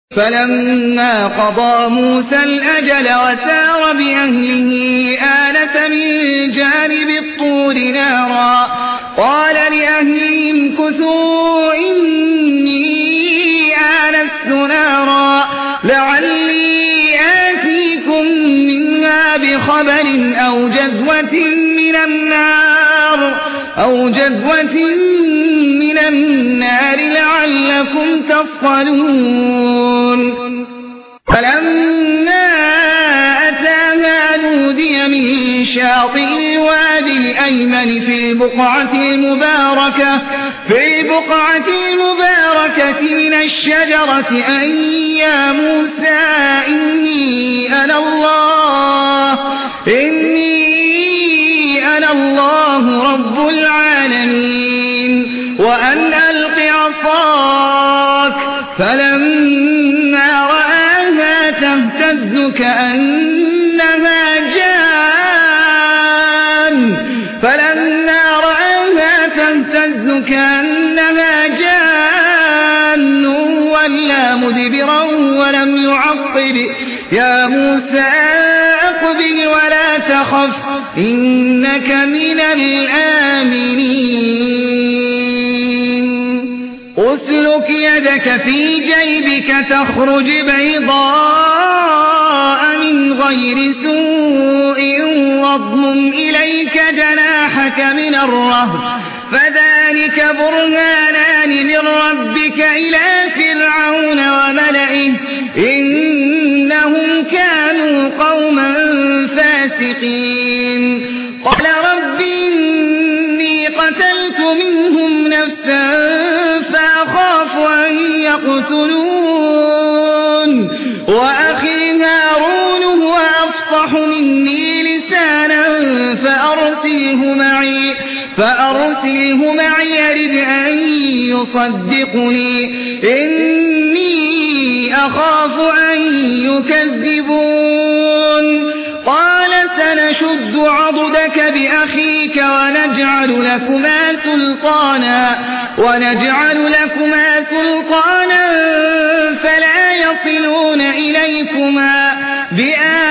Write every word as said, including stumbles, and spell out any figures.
فلما قضى موسى الأجل وسار بأهله آنس من جانب الطور نارا قال لأهلهم كثوا إني آنست نارا لعلي آتيكم منها بخبر أو جذوة من النار أو جذوة من النار لعلكم تصطلون. فلما أتاها نودي من شاطئ الوادي الأيمن في البقعة المباركة في البقعة المباركة من الشجرة أن يا موسى إني أنا الله إني أنا الله رب العالمين وأن ألق عصاك فلما رآها تهتز كأنها جان فلما رآها تهتز كأنها جان ولا مدبرا ولم يعقب يا موسى أقبل ولا تخف إنك من الآمنين. أسلك يدك في جيبك تخرج بيضاء من غير سوء واضمم إليك جناحك من الرهب فذلك برهانان من ربك إلى فرعون وملئه إنهم كانوا قوما فاسقين. قال رب إني قتلت منهم نفسا فأخاف أن يقتلون وأخي هارون هو أفصح مني لسانا فأرسله معي فأرسله معي يرد أن يصدقني إني أخاف أن يكذبون. قال سنشد عضدك بأخيك ونجعل لكما سلطانا ونجعل لكما سلطانا فلا يصلون إليكما بآياتنا